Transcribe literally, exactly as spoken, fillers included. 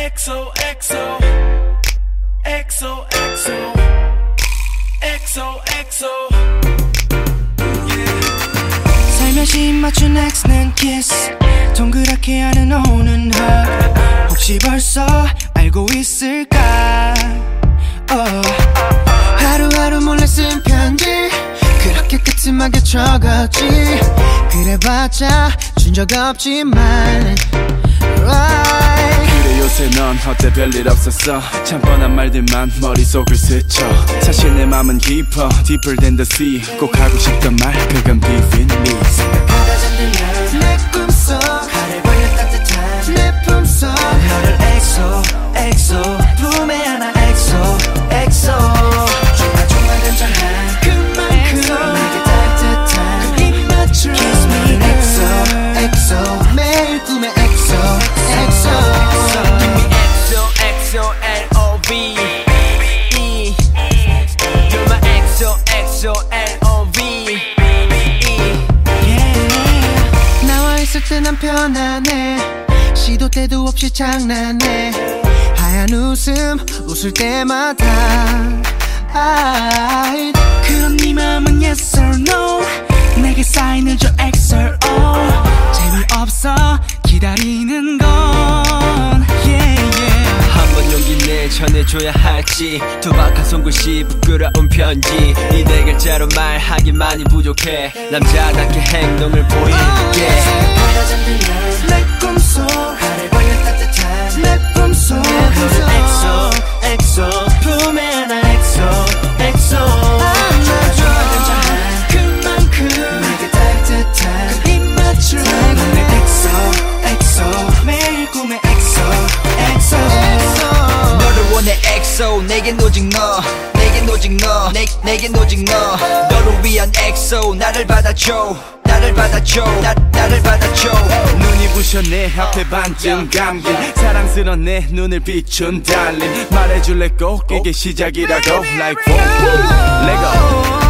엑소 엑소 엑소 엑소 엑소 엑소 살며시 맞춘 X는 kiss 동그랗게 하는 오는 hug 혹시 벌써 알고 있을까 oh. 하루하루 몰래 쓴 편지 그렇게 끄트막에 적었지 그래봤자 준 적 없지만 right. 그래 요새 넌 어때 별일 없었어 참 뻔한 말들만 머릿속을 스쳐 사실 내 맘은 깊어 deeper than the sea 꼭 하고 싶던 말 그건 be with me 생각하다 잠들면 내 꿈속 하늘 벌려 따뜻한 내 품속 너를 엑소 엑소 품에 안아 엑소 엑소 조마조마 단정한 그만큼 내게 따뜻한 그 입맞춤 Kiss me 엑소 엑소 매일 꿈에 엑소 엑소 Give me 엑소 엑소 L O V E You're my 엑소 엑소 L O V E 나와 있을 때 난 편안해 시도 때도 없이 장난해 하얀 웃음 웃을 때마다 I 그럼 네 맘은 yes or no 내게 사인을 줘 엑스 오 재미없어 기다리는 건 yeah, yeah. 한번 용기 내 전해줘야 할지 투박한 손글씨 부끄러운 편지 이 네 글자로 말하기 많이 부족해 남자답게 행동을 보일게 생각하다 잠들면 내 꿈속 하늘 벌려 따뜻한 내 품속 너를 엑소 엑소 품에 안아 엑소 엑소 조마조마 단정한 그만큼 내게 따뜻한 그 입맞춤 내 엑소 엑소 매일 꿈에 엑소 엑소 너를 원해 엑소 내겐 오직 너 내겐 오직 너 내, 내겐 오직 너 너를 위한 엑소 나를 받아줘 나를 받아줘 나, 나를 받아줘 눈이 부셔 내 앞에 반쯤 감긴 사랑스런 내 눈을 비춘 달림 말해줄래 꼭 이게 시작이라고 like whoa, whoa, let go